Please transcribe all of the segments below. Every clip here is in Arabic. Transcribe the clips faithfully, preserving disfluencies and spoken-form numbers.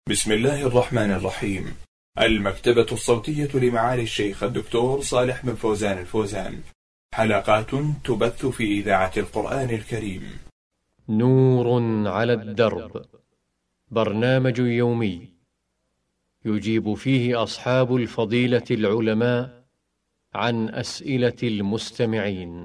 بسم الله الرحمن الرحيم. المكتبة الصوتية لمعالي الشيخ الدكتور صالح بن فوزان الفوزان، حلقات تبث في إذاعة القرآن الكريم. نور على الدرب، برنامج يومي يجيب فيه أصحاب الفضيلة العلماء عن أسئلة المستمعين.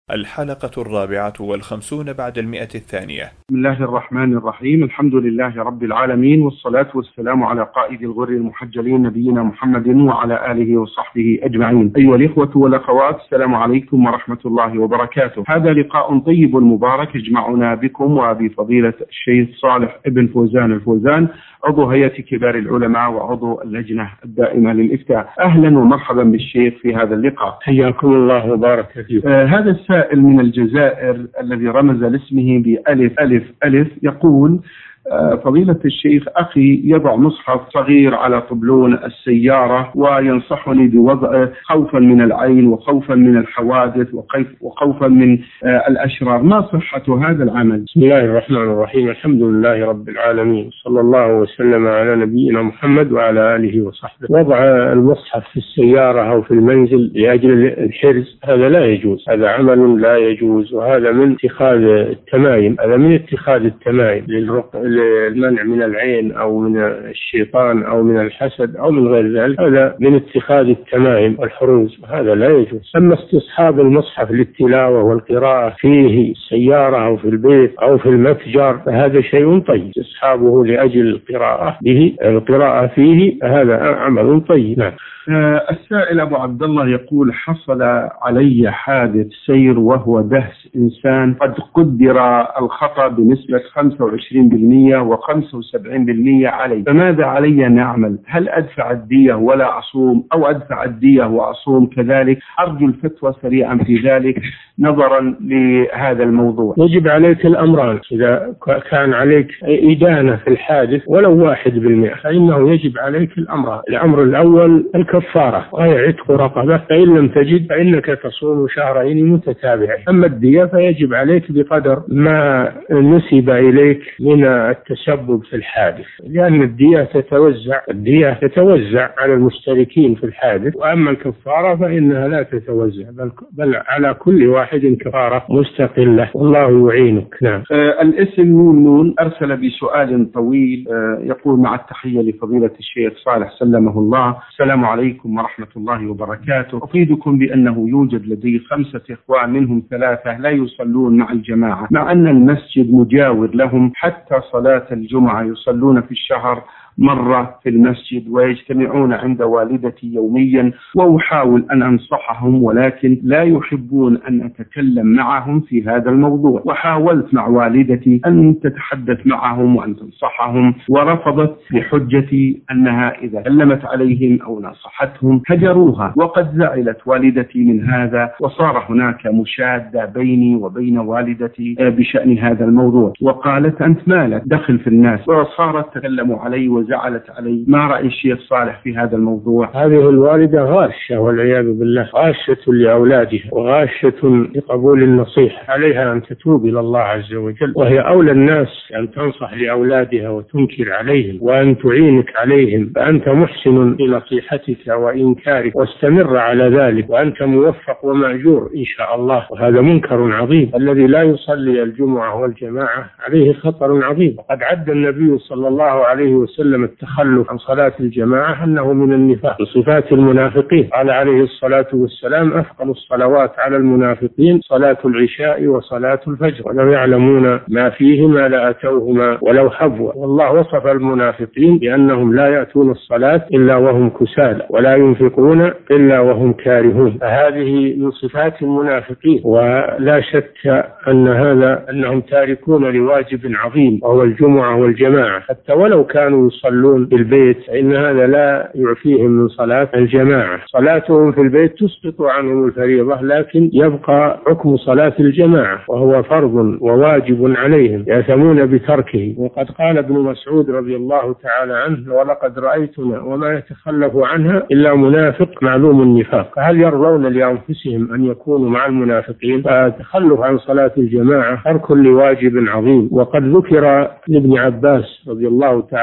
الحلقة الرابعة والخمسون بعد المئة الثانية. بسم الله الرحمن الرحيم. الحمد لله رب العالمين، والصلاة والسلام على قائد الغر المحجلين نبينا محمد وعلى آله وصحبه أجمعين. أيها الإخوة والأخوات، السلام عليكم ورحمة الله وبركاته. هذا لقاء طيب مبارك يجمعنا بكم وبفضيلة الشيخ صالح بن فوزان الفوزان، عضو هيئة كبار العلماء وعضو اللجنة الدائمة للإفتاء. أهلا ومرحبا بالشيخ في هذا اللقاء. حياكم الله وبارك فيكم. آه هذا السائل من الجزائر الذي رمز لاسمه بألف ألف ألف يقول: فضيلة الشيخ، أخي يضع مصحف صغير على طبلون السيارة وينصحني بوضعه خوفا من العين وخوفا من الحوادث وخوفا من الأشرار، ما صحة هذا العمل؟ بسم الله الرحمن الرحيم. الحمد لله رب العالمين، صلى الله وسلم على نبينا محمد وعلى آله وصحبه. وضع المصحف في السيارة أو في المنزل لأجل الحرز هذا لا يجوز، هذا عمل لا يجوز، وهذا من اتخاذ التمايم، هذا من اتخاذ التمايم للرق المنع من العين أو من الشيطان أو من الحسد أو من غير ذلك، هذا من اتخاذ التمائم والحروز، هذا لا يجوز. أما استصحاب المصحف للتلاوة والقراءة فيه السيارة أو في البيت أو في المتجر فهذا شيء طيب، استصحابه لأجل القراءة به القراءة فيه هذا عمل طيب. نعم. آه السائل أبو عبد الله يقول: حصل علي حادث سير وهو دهس إنسان، قد قدر الخطأ بنسبة خمسة وعشرين بالمئة وخمسة وسبعين بالمئة علي، فماذا علي أن أعمل؟ هل أدفع الدية ولا أصوم، أو أدفع الدية وأصوم كذلك؟ أرجو الفتوى سريعا في ذلك نظرا لهذا الموضوع. يجب عليك الأمران، إذا كان عليك إدانة في الحادث ولو واحد بالمئة فإنه يجب عليك الأمران. الأمر الأول الكفارة وهي عتق رقبة، فإن لم تجد فإنك تصوم شهرين متتابعين. أما الدية فيجب عليك بقدر ما نسب إليك من التسبب في الحادث، لأن الدية تتوزع الدية تتوزع على المشتركين في الحادث، وأما الكفارة فإنها لا تتوزع، بل, بل على كل واحد كفارة مستقلة، والله يعينك. نعم. آه الاسم نون نون أرسل بسؤال طويل، آه يقول: مع التحية لفضيلة الشيخ صالح سلمه الله، السلام عليكم ورحمة الله وبركاته. أفيدكم بأنه يوجد لدي خمسة إخوان منهم ثلاثة لا يصلون مع الجماعة، مع أن المسجد مجاور لهم، حتى صلاة الجمعة يصلون في الشهر مرة في المسجد ويجتمعون عند والدتي يوميا، وأحاول أن أنصحهم ولكن لا يحبون أن أتكلم معهم في هذا الموضوع، وحاولت مع والدتي أن تتحدث معهم وأن تنصحهم ورفضت بحجتي أنها إذا كلمت عليهم أو نصحتهم هجروها، وقد زعلت والدتي من هذا، وصار هناك مشادة بيني وبين والدتي بشأن هذا الموضوع، وقالت: أنت مالك دخل في الناس، وصارت تكلم علي زعلت علي. ما رأي الشيخ صالح في هذا الموضوع؟ هذه الوالدة غاشة والعياذ بالله، غاشة لأولادها وغاشة لقبول النصيحة، عليها أن تتوب إلى الله عز وجل، وهي أولى الناس أن تنصح لأولادها وتنكر عليهم وأن تعينك عليهم، فأنت محسن لنصيحتك وإنكارك، واستمر على ذلك، وأنت موفق ومأجور إن شاء الله. وهذا منكر عظيم، الذي لا يصلي الجمعة والجماعة عليه خطر عظيم، وقد عد النبي صلى الله عليه وسلم التخلف عن صلاة الجماعة أنه من النفاق، من صفات المنافقين. قال عليه الصلاة والسلام: أثقل الصلوات على المنافقين صلاة العشاء وصلاة الفجر، ولو يعلمون ما فيهما لأتوهما ولو حبوا. والله وصف المنافقين بأنهم لا يأتون الصلاة إلا وهم كسالى ولا ينفقون إلا وهم كارهون، فهذه من صفات المنافقين، ولا شك أن هذا أنهم تاركون لواجب عظيم وهو الجمعة والجماعة، حتى ولو كانوا يصلون في البيت فإن هذا لا يعفيهم من صلاة الجماعة. صلاتهم في البيت تسقط عنهم الفريضة، لكن يبقى حكم صلاة الجماعة وهو فرض وواجب عليهم، يأثمون بتركه. وقد قال ابن مسعود رضي الله تعالى عنه: ولقد رأيتنا وما يتخلف عنها إلا منافق معلوم النفاق. فهل يرضون لأنفسهم أن يكونوا مع المنافقين؟ فالتخلف عن صلاة الجماعة ترك لواجب عظيم. وقد ذكر لابن عباس رضي الله تعالى عنه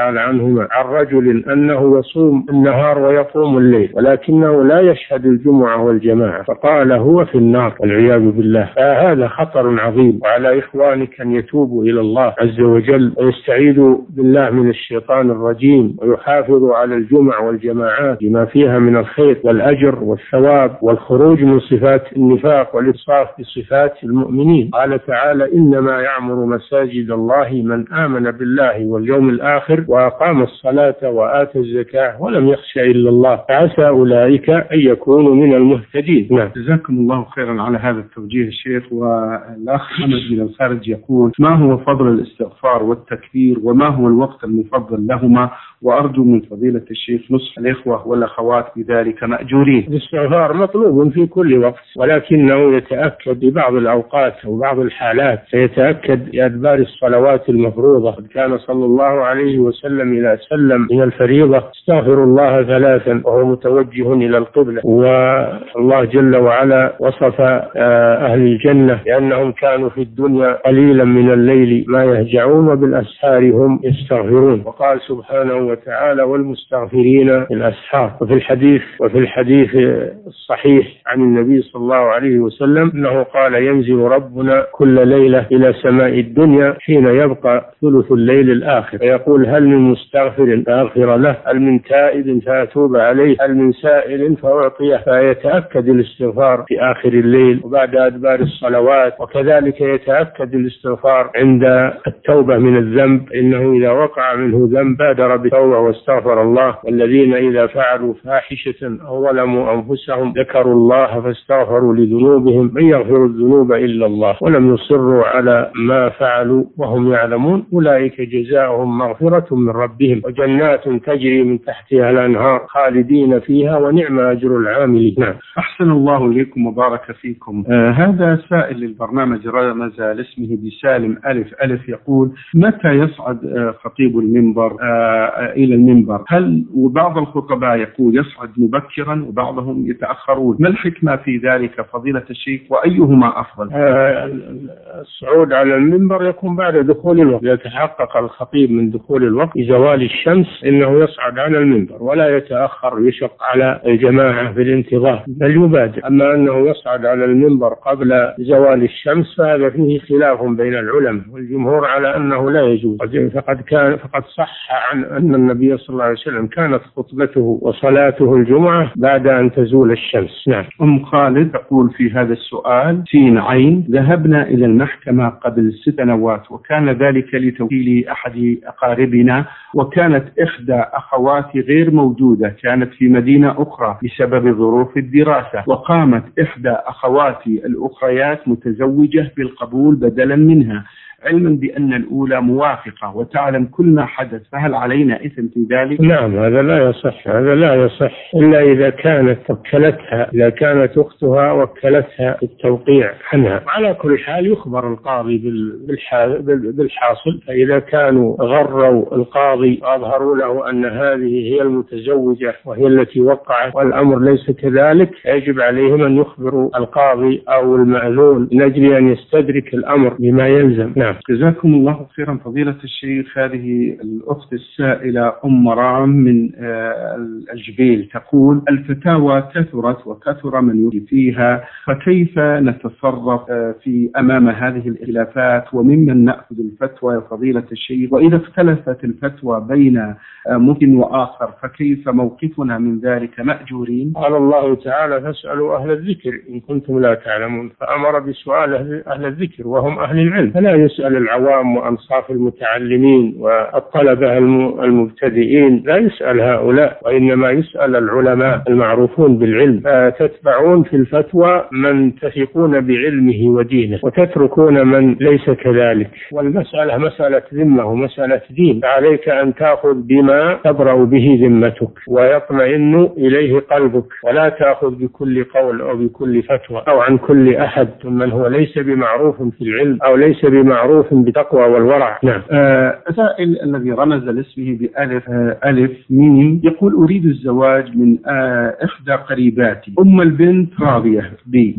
عنهما عن رجل أنه يصوم النهار ويقوم الليل ولكنه لا يشهد الجمعة والجماعة فقال هو في النار والعياذ بالله. فهذا خطر عظيم، وعلى إخوانك أن يتوبوا إلى الله عز وجل ويستعيذوا بالله من الشيطان الرجيم ويحافظوا على الجمع والجماعات لما فيها من الخير والأجر والثواب والخروج من صفات النفاق والإصراف بصفات المؤمنين. قال تعالى إنما يعمر مساجد الله من آمن بالله واليوم الآخر وأقام الصلاة وآتى الزكاة ولم يخشى إلا الله فعسى أولئك أن يكونوا من المهتدين. نعم. جزاكم الله خيرا على هذا التوجيه الشيخ. والأخ محمد من الخارج يقول ما هو فضل الاستغفار والتكبير وما هو الوقت المفضل لهما، وأرجو من فضيلة الشيخ نصح الإخوة والأخوات بذلك مأجورين. الاستغفار مطلوب في كل وقت ولكنه يتأكد ببعض الأوقات أو بعض الحالات، فيتأكد بأدبار الصلوات المفروضة. كان صلى الله عليه وسلم إذا سلم من الفريضة استغفر الله ثلاثا وهو متوجه إلى القبلة. والله جل وعلا وصف أهل الجنة لأنهم كانوا في الدنيا قليلا من الليل ما يهجعون وبالأسحار هم يستغفرون. وقال سبحانه وتعالى والمستغفرين بالأسحار. وفي الحديث وفي الحديث الصحيح عن النبي صلى الله عليه وسلم أنه قال ينزل ربنا كل ليلة إلى سماء الدنيا حين يبقى ثلث الليل الآخر فيقول هل من مستغفر فأغفر له، هل من تائب فأتوب عليه، هل من سائل فأعطيه. فيتأكد الاستغفار في آخر الليل وبعد أدبار الصلوات. وكذلك يتأكد الاستغفار عند التوبة من الذنب، إنه إذا وقع منه ذنب بادر بالتوبة واستغفر الله. والذين إذا فعلوا فاحشة أو ظلموا أنفسهم ذكروا الله فاستغفروا لذنوبهم من يغفر الذنوب إلا الله ولم يصروا على ما فعلوا وهم يعلمون أولئك جزاؤهم مغفرة من ربهم وجنات تجري من تحتها الأنهار خالدين فيها ونعم أجر العاملين. نعم. أحسن الله إليكم وبارك فيكم. آه هذا سائل للبرنامج رمز لاسمه بسالم ألف ألف يقول متى يصعد آه خطيب المنبر آه آه إلى المنبر؟ هل وبعض الخطباء يقول يصعد مبكرا وبعضهم يتأخرون، ما الحكمة في ذلك فضيلة الشيخ وأيهما أفضل؟ آه الصعود على المنبر يكون بعد دخول الوقت. يتحقق الخطيب من دخول الوقت بزوال الشمس إنه يصعد على المنبر ولا يتأخر يشق على الجماعة في الانتظار بل يبادر. أما أنه يصعد على المنبر قبل زوال الشمس فهذا فيه خلاف بين العلماء والجمهور على أنه لا يجوز. فقد كان فقد صح عن أن النبي صلى الله عليه وسلم كانت خطبته وصلاته الجمعة بعد أن تزول الشمس. نعم. أم خالد تقول في هذا السؤال سين عين ذهبنا إلى المحكمة قبل ست سنوات وكان ذلك لتوكيل أحد أقاربنا وكانت إحدى أخواتي غير موجودة، كانت في مدينة أخرى بسبب ظروف الدراسة، وقامت إحدى أخواتي الأخريات متزوجة بالقبول بدلا منها علما بأن الأولى موافقة وتعلم كل ما حدث، فهل علينا إثم في ذلك؟ نعم هذا لا يصح، هذا لا يصح إلا إذا كانت وكلتها إذا كانت أختها وكلتها التوقيع عنها. على كل حال يخبر القاضي بالحاصل، فإذا كانوا غروا القاضي وأظهروا له أن هذه هي المتزوجة وهي التي وقعت والأمر ليس كذلك يجب عليهم أن يخبروا القاضي أو المأذون من أجل أن يستدرك الأمر بما يلزم. نعم. جزاكم الله خيرا فضيلة الشيخ. هذه الأخت السائلة أم مرام من الجبيل تقول الفتاوى كثرت وكثر من يفتي فيها، فكيف نتصرف في أمام هذه الخلافات وممن نأخذ الفتوى يا فضيلة الشيخ؟ وإذا اختلفت الفتوى بين ممكن وآخر فكيف موقفنا من ذلك مأجورين؟ قال الله تعالى فاسألوا أهل الذكر إن كنتم لا تعلمون، فأمر بسؤال أهل الذكر وهم أهل العلم، فلا يسأل العوام وأنصاف المتعلمين والطلبة المبتدئين، لا يسأل هؤلاء وإنما يسأل العلماء المعروفون بالعلم. فتتبعون في الفتوى من تثقون بعلمه ودينه وتتركون من ليس كذلك، والمسألة مسألة ذمة ومسألة دين، فعليك أن تأخذ بما تبرأ به ذمتك ويطمئن إليه قلبك، ولا تأخذ بكل قول أو بكل فتوى أو عن كل أحد من هو ليس بمعروف في العلم أو ليس بمعروف معروف بالتقوى والورع. نعم. آه السائل الذي رمز لاسمه بألف آه ألف ميم يقول أريد الزواج من آه إحدى قريباتي، أم البنت راضية بي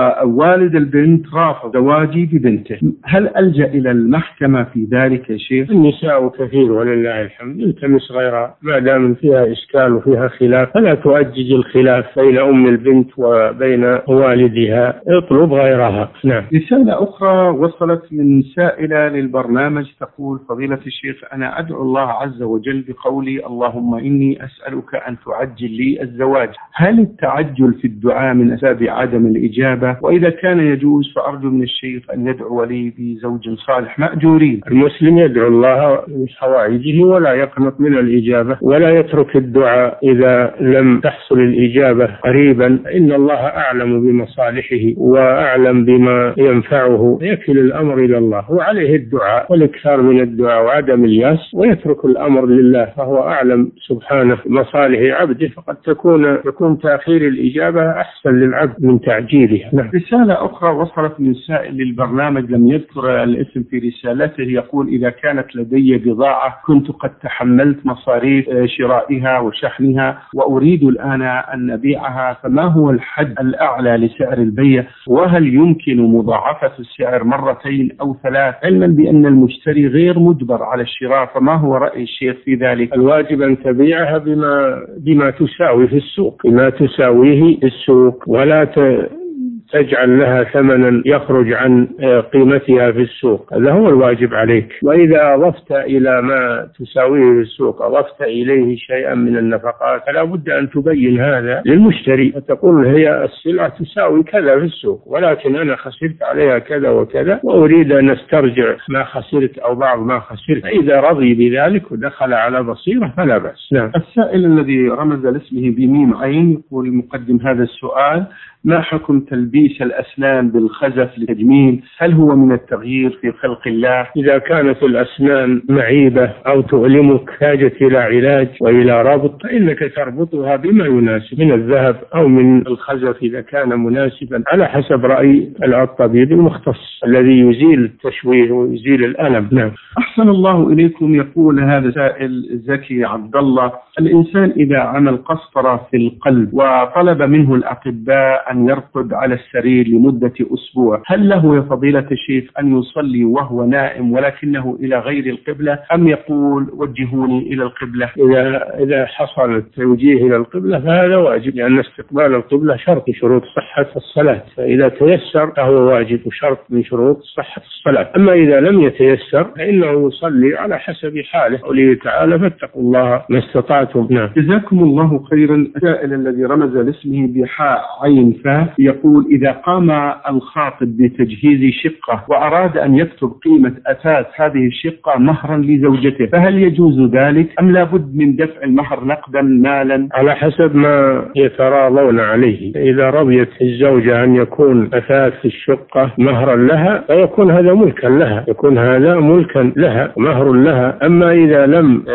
ووالد البنت رافض زواجي ببنته، هل ألجأ إلى المحكمة في ذلك يا شيخ؟ النساء كثير ولله الحمد، التمس غيرها ما دام فيها إشكال وفيها خلاف فلا تؤجج الخلاف بين أم البنت وبين والدها، اطلب غيرها. نعم. رسالة أخرى وصلت من سائلة للبرنامج تقول فضيلة الشيخ أنا أدعو الله عز وجل بقولي اللهم إني أسألك أن تعجل لي الزواج، هل التعجل في الدعاء من أسباب عدم الإجابة؟ وإذا كان يجوز فأرجو من الشيخ أن يدعو لي بزوج صالح مأجورين. المسلم يدعو الله بحوائجه ولا يقنط من الإجابة ولا يترك الدعاء إذا لم تحصل الإجابة قريبا، إن الله أعلم بمصالحه وأعلم بما ينفعه، يكل الأمر إلى الله وعليه الدعاء والإكثار من الدعاء وعدم الياس ويترك الأمر لله، فهو أعلم سبحانه بمصالح عبده، فقد تكون يكون تأخير الإجابة أحسن للعبد من تعجيلها. نعم. رسالة أخرى وصلت من سائل للبرنامج لم يذكر الاسم في رسالته يقول إذا كانت لدي بضاعة كنت قد تحملت مصاريف شرائها وشحنها وأريد الآن أن أبيعها، فما هو الحد الأعلى لسعر البيع؟ وهل يمكن مضاعفة السعر مرتين أو ثلاث، علما بأن المشتري غير مجبر على الشراء، فما هو رأي الشيخ في ذلك؟ الواجب أن تبيعها بما بما تساوي في السوق، بما تساويه في السوق، ولا ت... تجعل لها ثمنا يخرج عن قيمتها في السوق، هذا هو الواجب عليك. وإذا أضفت إلى ما تساويه في السوق أضفت إليه شيئا من النفقات فلا بد أن تبين هذا للمشتري، فتقول هي السلعة تساوي كذا في السوق ولكن أنا خسرت عليها كذا وكذا وأريد أن أسترجع ما خسرت أو بعض ما خسرت، فإذا رضي بذلك ودخل على بصيرة فلا بأس. نعم. السائل الذي رمز لاسمه بميم عين يقول مقدم هذا السؤال ما حكم تلبيس الأسنان بالخزف للتجميل؟ هل هو من التغيير في خلق الله؟ إذا كانت الأسنان معيبة أو تؤلمك حاجة إلى علاج وإلى ربط فإنك تربطها بما يناسب من الذهب أو من الخزف إذا كان مناسبا على حسب رأي الطبيب المختص الذي يزيل التشويه ويزيل الألم. نعم. أحسن الله إليكم. يقول هذا سائل زكي عبد الله الإنسان إذا عمل قسطرة في القلب وطلب منه الأطباء أن يرقد على السرير لمدة أسبوع، هل له يا فضيلة الشيخ أن يصلي وهو نائم ولكنه إلى غير القبلة أم يقول وجهوني إلى القبلة؟ إذا إذا حصل التوجيه إلى القبلة فهذا واجب، لأن استقبال القبلة شرط من شروط صحة الصلاة، فإذا تيسر فهو واجب وشرط من شروط صحة الصلاة. أما إذا لم يتيسر فإنه يصلي على حسب حاله، قوله تعالى فاتقوا الله ما استطعتم. نعم. جزاكم الله خيرا. السائل الذي رمز لاسمه بحاء عين يقول إذا قام الخاطب بتجهيز شقة وأراد أن يكتب قيمة أساس هذه الشقة مهرا لزوجته فهل يجوز ذلك أم لا بد من دفع المهر نقدا مالا؟ على حسب ما يتراضون عليه. إذا رضيت الزوجة أن يكون أساس الشقة مهرا لها فيكون هذا ملكا لها، يكون هذا ملكا لها مهر لها. أما إذا لم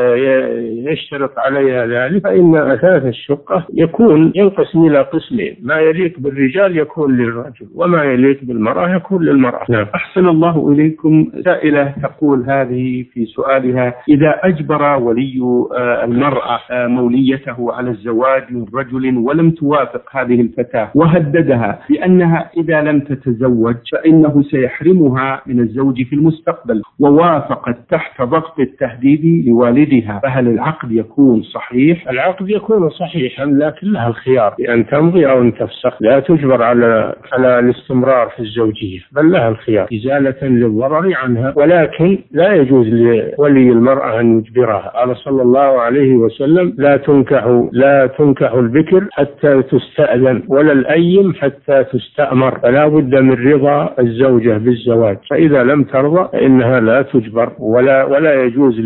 يشترط عليها ذلك فإن أساس الشقة يكون ينقسم إلى قسمين، ما يليق بالرجال يكون للرجل وما يليق بالمرأة يكون للمرأة. نعم. أحسن الله إليكم. سائلة تقول هذه في سؤالها إذا أجبر ولي المرأة موليته على الزواج من رجل ولم توافق هذه الفتاة وهددها بأنها إذا لم تتزوج فإنه سيحرمها من الزوج في المستقبل ووافقت تحت ضغط التهديد لوالدها، فهل العقد يكون صحيح؟ العقد يكون صحيحا لكن لها الخيار بأن تمضي أو أن تفسخ، لا تجبر على على الاستمرار في الزوجية بل لها الخيار إزالة للضرر عنها، ولكن لا يجوز لولي المرأة أن يجبرها. قال صلى الله عليه وسلم لا تنكح لا تنكح البكر حتى تستأذن ولا الأيم حتى تستأمر، فلا بد من رضا الزوجة بالزواج، فإذا لم ترضى فإنها لا تجبر ولا ولا يجوز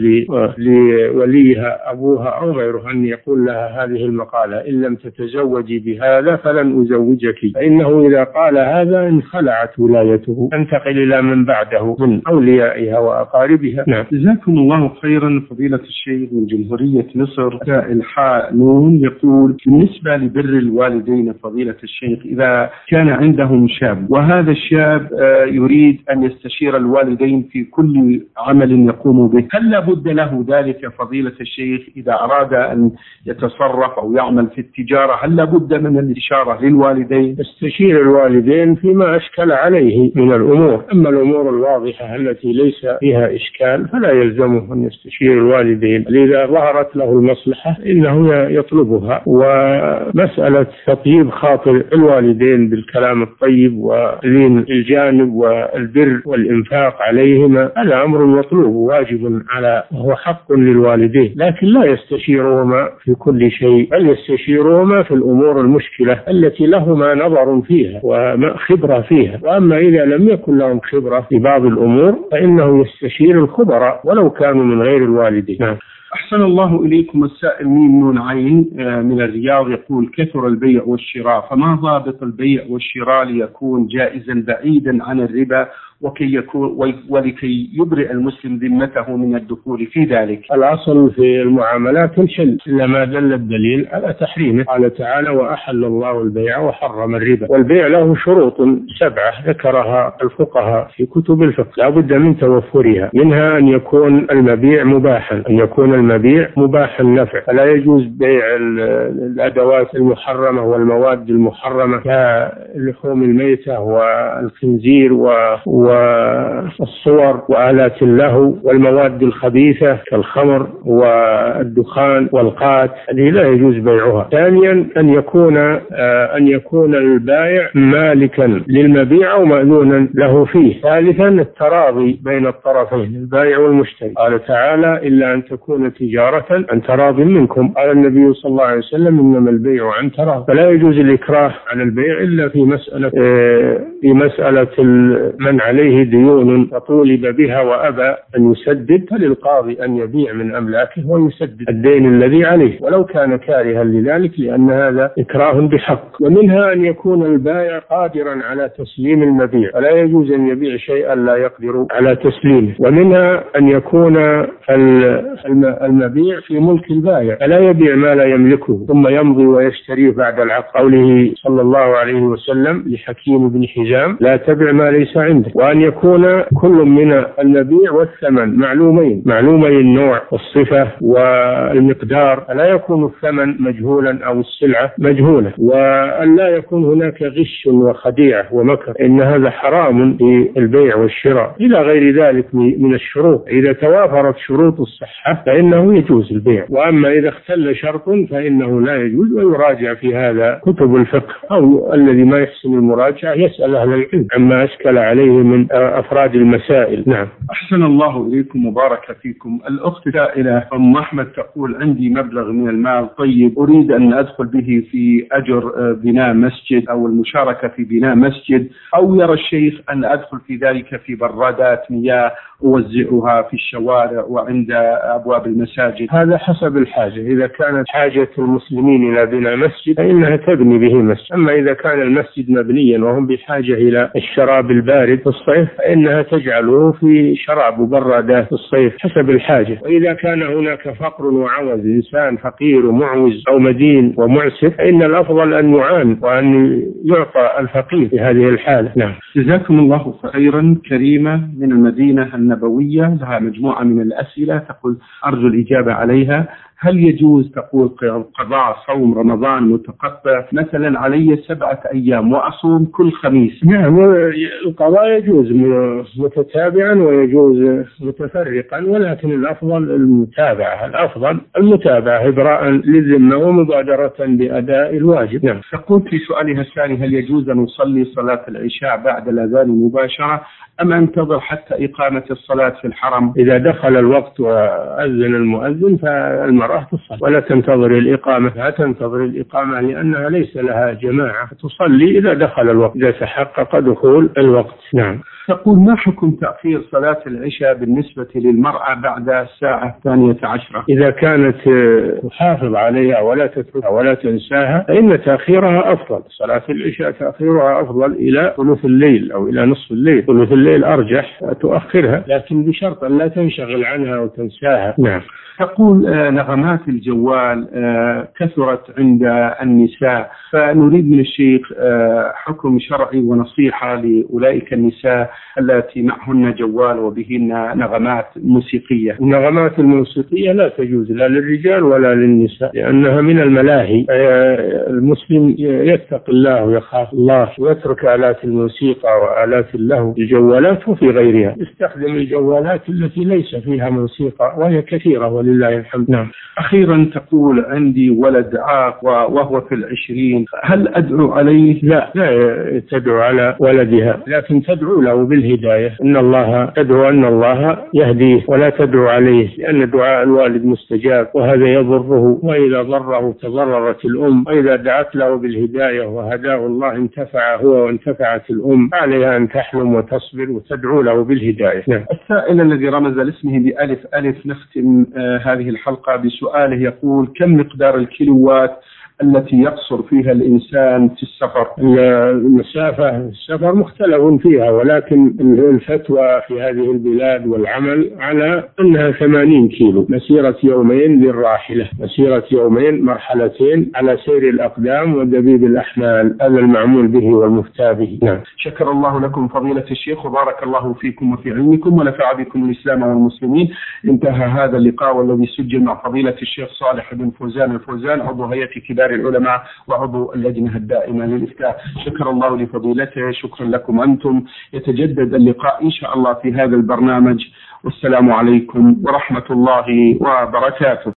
لوليها أبوها أو غيره أن يقول لها هذه المقالة إن لم تتزوجي بهذا فلن أزوجك، فإنه لأنه إذا قال هذا انخلعت ولايته، تنتقل إلى من بعده من أوليائها وأقاربها. نعم. جزاكم الله خيرا فضيلة الشيخ. من جمهورية مصر سائل حاء نون يقول: بالنسبة لبر الوالدين فضيلة الشيخ، إذا كان عندهم شاب وهذا الشاب يريد أن يستشير الوالدين في كل عمل يقوم به، هل لابد له ذلك فضيلة الشيخ؟ إذا أراد أن يتصرف أو يعمل في التجارة هل لابد من الاستشارة للوالدين؟ يستشير الوالدين فيما أشكل عليه من الأمور، أما الأمور الواضحة التي ليس فيها إشكال فلا يلزمه أن يستشير الوالدين. إذا ظهرت له المصلحة إنه يطلبها. ومسألة تطيب خاطر الوالدين بالكلام الطيب ولين الجانب والبر والإنفاق عليهما هذا أمر مطلوب واجب على وهو حق للوالدين، لكن لا يستشيرهما في كل شيء، بل يستشيرهما في الأمور المشكلة التي لهما نظر فيها وخبرة فيها. وأما إذا لم يكن لهم خبرة في بعض الأمور فإنه يستشير الخبراء ولو كانوا من غير الوالدين. نعم. أحسن الله إليكم. السائل ميم نون عين من الرياض يقول: كثر البيع والشراء، فما ضابط البيع والشراء ليكون جائزا بعيدا عن الربا وكي يكون ولكي يبرئ المسلم ذمته من الدخول في ذلك؟ الأصل في المعاملات الحل إلا ما دل الدليل على تحريمه. قال تعالى: وأحل الله البيع وحرم الربا. والبيع له شروط سبعة ذكرها الفقهاء في كتب الفقه لا بد من توفرها، منها أن يكون المبيع مباحا، أن يكون المبيع مباح النفع، فلا يجوز بيع الأدوات المحرمة والمواد المحرمة كاللحوم الميتة والخنزير و والصور وآلات اللهو والمواد الخبيثة كالخمر والدخان والقات، هذه لا يجوز بيعها. ثانيا أن يكون آه أن يكون البائع مالكا للمبيع أو مأذونا له فيه. ثالثا التراضي بين الطرفين البائع والمشتري. قال تعالى: إلا أن تكون تجارة عن تراض منكم. قال النبي صلى الله عليه وسلم: إنما البيع عن تراض. فلا يجوز الإكراه على البيع إلا في مسألة آه في مسألة من عليه ديون فطولب بها وأبى أن يسدد، فللقاضي أن يبيع من أملاكه ويسدد الدين الذي عليه ولو كان كارها لذلك، لأن هذا إكراه بحق. ومنها أن يكون البائع قادرا على تسليم المبيع، فلا يجوز أن يبيع شيئا لا يقدر على تسليمه. ومنها أن يكون المبيع في ملك البائع، فلا يبيع ما لا يملكه ثم يمضي ويشتريه بعد العقد. قوله صلى الله عليه وسلم لحكيم بن حزام: لا تبع ما ليس عندك. وأن يكون كل من المبيع والثمن معلومين، معلومي النوع والصفة والمقدار، لا يكون الثمن مجهولا أو السلعة مجهولة. وأن لا يكون هناك غش وخديعة ومكر، إن هذا حرام في البيع والشراء، إلى غير ذلك من الشروط. إذا توافرت شروط الصحة فإنه يجوز البيع، وأما إذا اختل شرط فإنه لا يجوز. ويراجع في هذا كتب الفقه، أو الذي ما يحسن المراجعة يسأل أهل العلم عما أشكل عليه من أفراد المسائل. نعم. أحسن الله إليكم وبارك فيكم. الأخت سائلة أم أحمد تقول: عندي مبلغ من المال طيب أريد أن أدخل به في أجر بناء مسجد أو المشاركة في بناء مسجد، أو يرى الشيخ أن أدخل في ذلك في برادات مياه أوزعها في الشوارع وعند أبواب المساجد. هذا حسب الحاجة. إذا كانت حاجة المسلمين إلى بناء مسجد فإنها تبني به مسجد، أما إذا كان المسجد مبنيا وهم بحاجة إلى الشراب البارد في الصيف فإنها تجعله في شراب وبرادات في الصيف حسب الحاجة. وإذا كان هناك فقر وعوز، إنسان فقير ومعوز أو مدين ومعسف، فإن الأفضل أن يعان وأن يعطى الفقير في هذه الحالة. نعم. جزاكم الله خيرا. كريمة من المدينة النبوية لها مجموعة من الأسئلة تقول أرجو الإجابة عليها. هل يجوز تقول قضاء صوم رمضان متقطع؟ مثلا علي سبعة أيام وأصوم كل خميس. نعم، القضاء يجوز متتابعا ويجوز متفرقا، ولكن الأفضل المتابعة. الأفضل المتابعة إبراء للذمة ومبادرة بأداء الواجب. نعم. تقول في سؤالها الثاني: هل يجوز أن نصلي صلاة العشاء بعد الأذان مباشرة أم أنتظر حتى إقامة الصلاة في الحرم؟ إذا دخل الوقت وأذن المؤذن فالمرأة تصلي ولا تنتظر الإقامة، لا تنتظر الإقامة لأنها ليس لها جماعة، تصلي إذا دخل الوقت، إذا تحقق دخول الوقت. نعم. تقول: ما حكم تأخير صلاة العشاء بالنسبة للمرأة بعد الساعة الثانية عشرة؟ إذا كانت تحافظ عليها ولا تتركها ولا تنساها فإن تأخيرها أفضل. صلاة العشاء تأخيرها أفضل إلى ثلث الليل أو إلى نصف الليل، ثلث الليل أرجح تؤخرها، لكن بشرط أن لا تنشغل عنها وتنساها. نعم. تقول: نغمات الجوال كثرت عند النساء، فنريد من الشيخ حكم شرعي ونصيحة لأولئك النساء التي معهن جوال وبهن نغمات موسيقية. النغمات الموسيقية لا تجوز لا للرجال ولا للنساء لأنها من الملاهي. المسلم يتقي الله ويخاف الله ويترك آلات الموسيقى وآلات اللهو الجوالات وفي غيرها، يستخدم الجوالات التي ليس فيها موسيقى وهي كثيرة ولله الحمد. نعم. أخيرا تقول: عندي ولد عاق وهو في العشرين، هل أدعو عليه؟ لا، لا تدعو على ولدها، لكن تدعو له بالهداية. إن الله تدعو أن الله يهديه ولا تدعو عليه، لأن دعاء الوالد مستجاب وهذا يضره، وإذا ضره تضررت الأم، وإذا دعت له بالهداية وهداه الله انتفع هو وانتفعت الأم، عليها أن تحلم وتصبر وتدعو له بالهداية. نعم. السائل الذي رمز لاسمه بألف ألف نختم آه هذه الحلقة بسؤاله، يقول: كم مقدار الكيلوات التي يقصر فيها الإنسان في السفر؟ المسافة السفر مختلف فيها، ولكن الفتوى في هذه البلاد والعمل على أنها ثمانين كيلو، مسيرة يومين للراحلة، مسيرة يومين مرحلتين على سير الأقدام ودبيب الأحمال، هذا المعمول به والمفتى به. نعم. شكر الله لكم فضيلة الشيخ وبارك الله فيكم وفي علمكم ونفع بكم الإسلام والمسلمين. انتهى هذا اللقاء والذي سجل مع فضيلة الشيخ صالح بن فوزان الفوزان، عضو هيئة كبار العلماء وعضو اللجنة الدائمة للإفتاء. شكر الله لفضيلته، شكرا لكم أنتم. يتجدد اللقاء إن شاء الله في هذا البرنامج، والسلام عليكم ورحمة الله وبركاته.